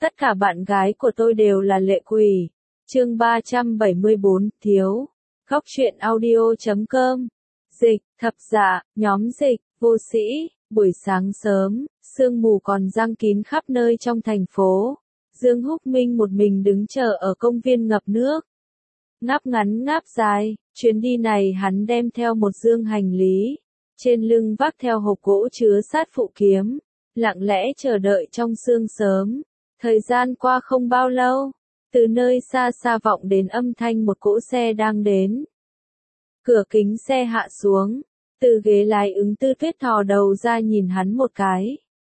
Tất cả bạn gái của tôi đều là lệ quỷ. Chương 374, Thiếu. Góc truyện audio.com. Dịch, thập dạ, nhóm dịch, vô sĩ. Buổi sáng sớm, sương mù còn giăng kín khắp nơi trong thành phố. Dương Húc Minh một mình đứng chờ ở công viên ngập nước. Ngáp ngắn ngáp dài, chuyến đi này hắn đem theo một dương hành lý. Trên lưng vác theo hộp gỗ chứa sát phụ kiếm. Lặng lẽ chờ đợi trong sương sớm. Thời gian qua không bao lâu, từ nơi xa xa vọng đến âm thanh một cỗ xe đang đến. Cửa kính xe hạ xuống, từ ghế lái Ứng Tư Tuyết thò đầu ra nhìn hắn một cái.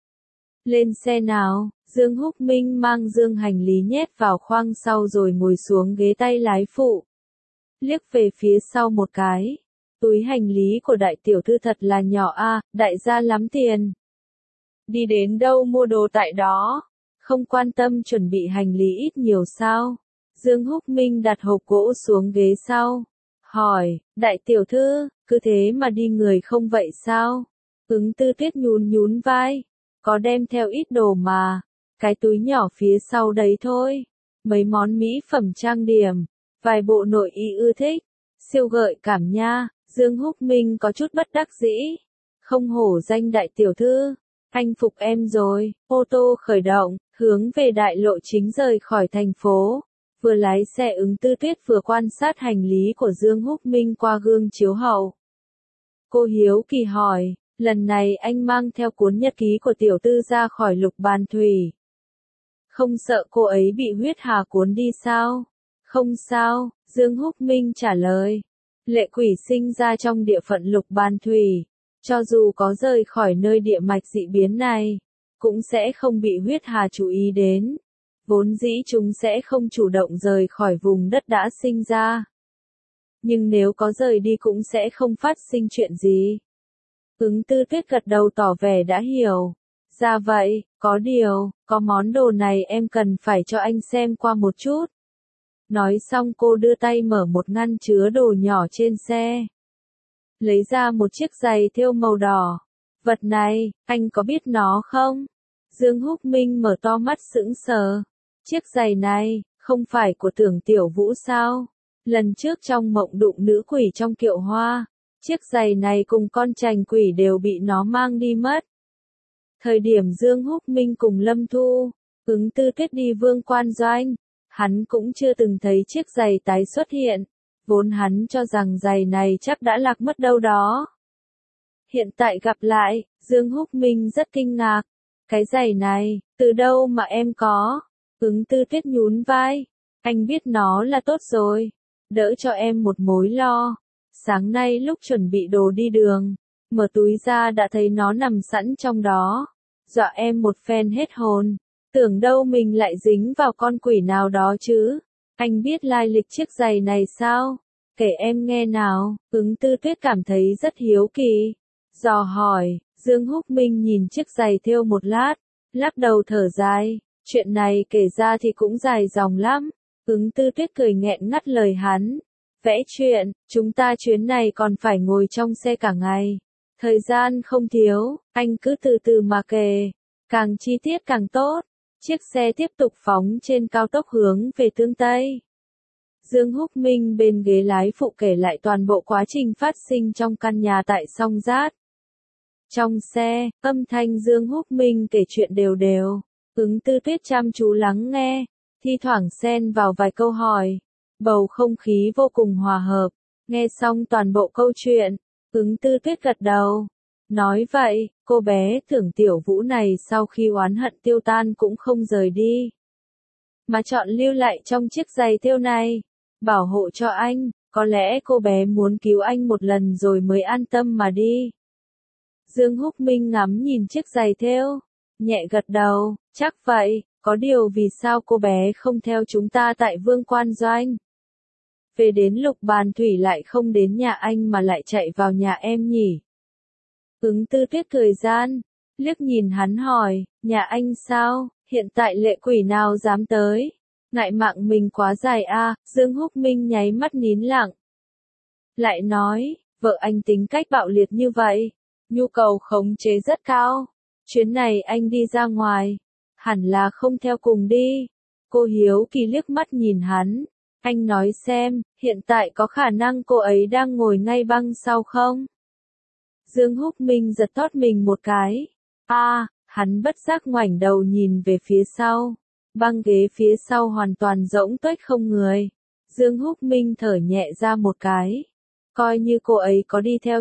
Lên xe nào, Dương Húc Minh mang dương hành lý nhét vào khoang sau rồi ngồi xuống ghế tay lái phụ. Liếc về phía sau một cái, túi hành lý của đại tiểu thư thật là nhỏ a, đại gia lắm tiền. Đi đến đâu mua đồ tại đó. Không quan tâm chuẩn bị hành lý ít nhiều sao? Dương Húc Minh đặt hộp gỗ xuống ghế sau. Hỏi, đại tiểu thư, cứ thế mà đi người không vậy sao? Ứng Tư Tuyết nhún nhún vai. Có đem theo ít đồ mà. Cái túi nhỏ phía sau đấy thôi. Mấy món mỹ phẩm trang điểm. Vài bộ nội y ưa thích. Siêu gợi cảm nha. Dương Húc Minh có chút bất đắc dĩ. Không hổ danh đại tiểu thư. Anh phục em rồi. Ô tô khởi động, hướng về đại lộ chính rời khỏi thành phố. Vừa lái xe Ứng Tư Tuyết vừa quan sát hành lý của Dương Húc Minh qua gương chiếu hậu. Cô hiếu kỳ hỏi, lần này anh mang theo cuốn nhật ký của tiểu tư ra khỏi Lục Bàn Thủy. Không sợ cô ấy bị huyết hà cuốn đi sao? Không sao, Dương Húc Minh trả lời. Lệ quỷ sinh ra trong địa phận Lục Bàn Thủy. Cho dù có rời khỏi nơi địa mạch dị biến này, cũng sẽ không bị huyết hà chú ý đến. Vốn dĩ chúng sẽ không chủ động rời khỏi vùng đất đã sinh ra. Nhưng nếu có rời đi cũng sẽ không phát sinh chuyện gì. Ứng Tư Tuyết gật đầu tỏ vẻ đã hiểu. Ra vậy, có điều, có món đồ này em cần phải cho anh xem qua một chút. Nói xong cô đưa tay mở một ngăn chứa đồ nhỏ trên xe. Lấy ra một chiếc giày thêu màu đỏ. Vật này, anh có biết nó không? Dương Húc Minh mở to mắt sững sờ. Chiếc giày này, không phải của Tưởng Tiểu Vũ sao? Lần trước trong mộng đụng nữ quỷ trong kiệu hoa, chiếc giày này cùng con trành quỷ đều bị nó mang đi mất. Thời điểm Dương Húc Minh cùng Lâm Thu, Ứng Tư Tuyết đi Vương Quan Doanh, hắn cũng chưa từng thấy chiếc giày tái xuất hiện. Vốn hắn cho rằng giày này chắc đã lạc mất đâu đó. Hiện tại gặp lại, Dương Húc Minh rất kinh ngạc. Cái giày này, từ đâu mà em có? Ứng Tư Tuyết nhún vai. Anh biết nó là tốt rồi. Đỡ cho em một mối lo. Sáng nay lúc chuẩn bị đồ đi đường, mở túi ra đã thấy nó nằm sẵn trong đó. Dọa em một phen hết hồn. Tưởng đâu mình lại dính vào con quỷ nào đó chứ. Anh biết lai lịch chiếc giày này sao? Kể em nghe nào. Ứng Tư Tuyết cảm thấy rất hiếu kỳ. Dò hỏi, Dương Húc Minh nhìn chiếc giày thêu một lát, lắc đầu thở dài. Chuyện này kể ra thì cũng dài dòng lắm. Ứng Tư Tuyết cười nghẹn ngắt lời hắn. Vẽ chuyện, chúng ta chuyến này còn phải ngồi trong xe cả ngày. Thời gian không thiếu, anh cứ từ từ mà kể. Càng chi tiết càng tốt. Chiếc xe tiếp tục phóng trên cao tốc hướng về Tương Tây. Dương Húc Minh bên ghế lái phụ kể lại toàn bộ quá trình phát sinh trong căn nhà tại Song Giát. Trong xe, âm thanh Dương Húc Minh kể chuyện đều đều. Ứng Tư Tuyết chăm chú lắng nghe, thi thoảng xen vào vài câu hỏi. Bầu không khí vô cùng hòa hợp. Nghe xong toàn bộ câu chuyện, Ứng Tư Tuyết gật đầu. Nói vậy, cô bé Tưởng Tiểu Vũ này sau khi oán hận tiêu tan cũng không rời đi. Mà chọn lưu lại trong chiếc giày thêu này. Bảo hộ cho anh, có lẽ cô bé muốn cứu anh một lần rồi mới an tâm mà đi. Dương Húc Minh ngắm nhìn chiếc giày thêu, nhẹ gật đầu, chắc vậy, có điều vì sao cô bé không theo chúng ta tại Vương Quan Doanh? Về đến Lục Bàn Thủy lại không đến nhà anh mà lại chạy vào nhà em nhỉ? Ứng Tư Tuyết cười gian, liếc nhìn hắn hỏi, nhà anh sao, hiện tại lệ quỷ nào dám tới? Ngại mạng mình quá dài a. Dương Húc Minh nháy mắt nín lặng. Lại nói, vợ anh tính cách bạo liệt như vậy, nhu cầu khống chế rất cao. Chuyến này anh đi ra ngoài, hẳn là không theo cùng đi. Cô hiếu kỳ liếc mắt nhìn hắn. Anh nói xem, hiện tại có khả năng cô ấy đang ngồi ngay băng sau không? Dương Húc Minh giật thót mình một cái. Hắn bất giác ngoảnh đầu nhìn về phía sau. Băng ghế phía sau hoàn toàn rỗng tuếch không người. Dương Húc Minh thở nhẹ ra một cái. Coi như cô ấy có đi theo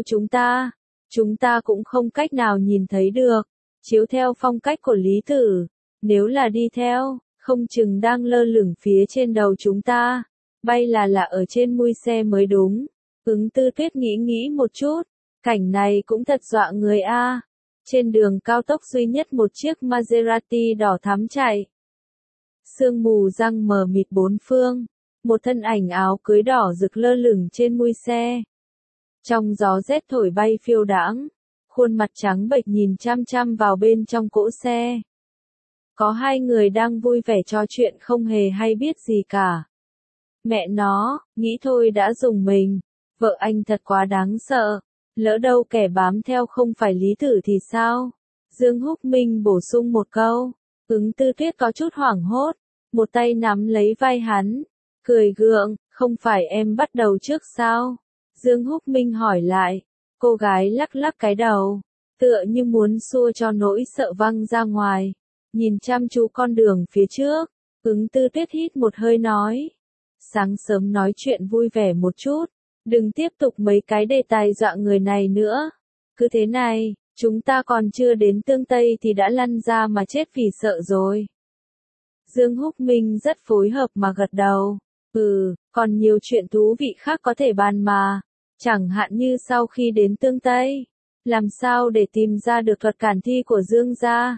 chúng ta cũng không cách nào nhìn thấy được. Chiếu theo phong cách của Lý Tử, nếu là đi theo, không chừng đang lơ lửng phía trên đầu chúng ta. Bay là ở trên mui xe mới đúng. Ứng Tư Tuyết nghĩ một chút. Cảnh này cũng thật dọa người a. Trên đường cao tốc duy nhất một chiếc Maserati đỏ thắm chạy. Sương mù răng mờ mịt bốn phương. Một thân ảnh áo cưới đỏ rực lơ lửng trên mui xe. Trong gió rét thổi bay phiêu đãng. Khuôn mặt trắng bệch nhìn chăm chăm vào bên trong cỗ xe. Có hai người đang vui vẻ trò chuyện không hề hay biết gì cả. Mẹ nó, nghĩ thôi đã rùng mình. Vợ anh thật quá đáng sợ. Lỡ đâu kẻ bám theo không phải Lý Tử thì sao? Dương Húc Minh bổ sung một câu. Ứng Tư Tuyết có chút hoảng hốt. Một tay nắm lấy vai hắn. Cười gượng, không phải em bắt đầu trước sao? Dương Húc Minh hỏi lại. Cô gái lắc lắc cái đầu. Tựa như muốn xua cho nỗi sợ văng ra ngoài. Nhìn chăm chú con đường phía trước. Ứng Tư Tuyết hít một hơi nói. Sáng sớm nói chuyện vui vẻ một chút. Đừng tiếp tục mấy cái đề tài dọa người này nữa. Cứ thế này, chúng ta còn chưa đến Tương Tây thì đã lăn ra mà chết vì sợ rồi. Dương Húc Minh rất phối hợp mà gật đầu. Còn nhiều chuyện thú vị khác có thể bàn mà. Chẳng hạn như sau khi đến Tương Tây, làm sao để tìm ra được thuật cản thi của Dương gia.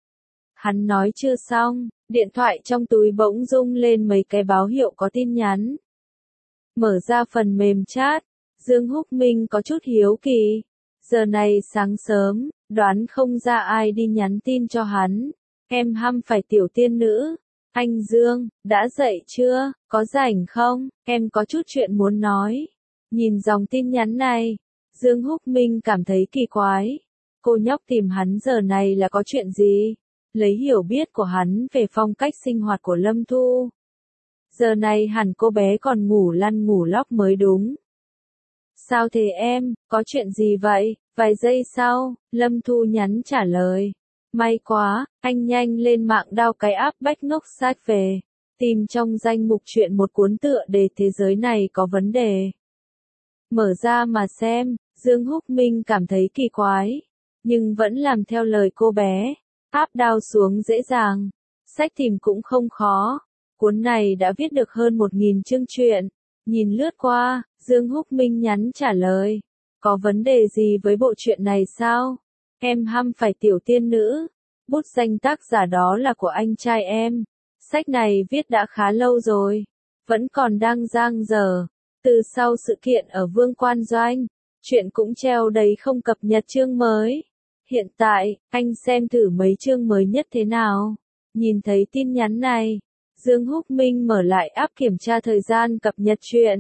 Hắn nói chưa xong, điện thoại trong túi bỗng rung lên mấy cái báo hiệu có tin nhắn. Mở ra phần mềm chat, Dương Húc Minh có chút hiếu kỳ. Giờ này sáng sớm, đoán không ra ai đi nhắn tin cho hắn. Em hăm phải tiểu tiên nữ. Anh Dương, đã dậy chưa, có rảnh không, em có chút chuyện muốn nói. Nhìn dòng tin nhắn này, Dương Húc Minh cảm thấy kỳ quái. Cô nhóc tìm hắn giờ này là có chuyện gì? Lấy hiểu biết của hắn về phong cách sinh hoạt của Lâm Thu. Giờ này hẳn cô bé còn ngủ lăn ngủ lóc mới đúng. Sao thế em, có chuyện gì vậy? Vài giây sau, Lâm Thu nhắn trả lời. May quá, anh nhanh lên mạng đao cái app Bách Ngốc Sách về. Tìm trong danh mục chuyện một cuốn tựa đề thế giới này có vấn đề. Mở ra mà xem, Dương Húc Minh cảm thấy kỳ quái. Nhưng vẫn làm theo lời cô bé. App đao xuống dễ dàng. Sách tìm cũng không khó. Cuốn này đã viết được hơn 1000 chương truyện. Nhìn lướt qua, Dương Húc Minh nhắn trả lời. Có vấn đề gì với bộ truyện này sao? Em hăm phải tiểu tiên nữ. Bút danh tác giả đó là của anh trai em. Sách này viết đã khá lâu rồi. Vẫn còn đang dang dở. Từ sau sự kiện ở Vương Quan Doanh, chuyện cũng treo đấy không cập nhật chương mới. Hiện tại, anh xem thử mấy chương mới nhất thế nào. Nhìn thấy tin nhắn này, Dương Húc Minh mở lại app kiểm tra thời gian cập nhật truyện.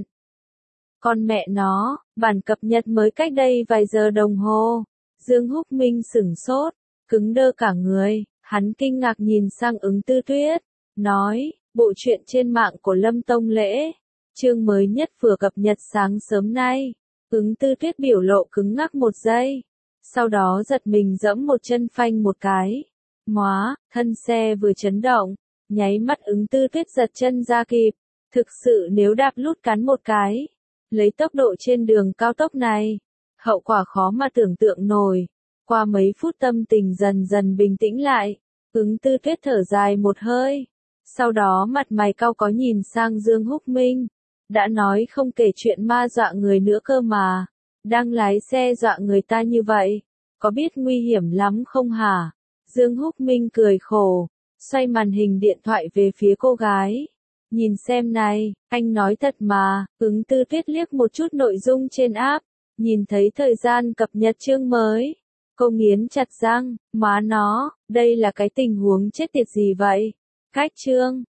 Con mẹ nó, bản cập nhật mới cách đây vài giờ đồng hồ. Dương Húc Minh sửng sốt, cứng đơ cả người, hắn kinh ngạc nhìn sang Ứng Tư Tuyết, nói, bộ truyện trên mạng của Lâm Tông Lễ, chương mới nhất vừa cập nhật sáng sớm nay. Ứng Tư Tuyết biểu lộ cứng ngắc một giây, sau đó giật mình giẫm một chân phanh một cái. Móa, thân xe vừa chấn động, nháy mắt Ứng Tư Tuyết giật chân ra kịp. Thực sự nếu đạp lút cắn một cái, lấy tốc độ trên đường cao tốc này, hậu quả khó mà tưởng tượng nổi. Qua mấy phút tâm tình dần dần bình tĩnh lại, Ứng Tư Tuyết thở dài một hơi. Sau đó mặt mày cau có nhìn sang Dương Húc Minh. Đã nói không kể chuyện ma dọa người nữa cơ mà. Đang lái xe dọa người ta như vậy, có biết nguy hiểm lắm không hả? Dương Húc Minh cười khổ, xoay màn hình điện thoại về phía cô gái. Nhìn xem này, anh nói thật mà. Ứng Tư Tuyết liếc một chút nội dung trên app, nhìn thấy thời gian cập nhật chương mới. Cô nghiến chặt răng, má nó, đây là cái tình huống chết tiệt gì vậy? Cách chương.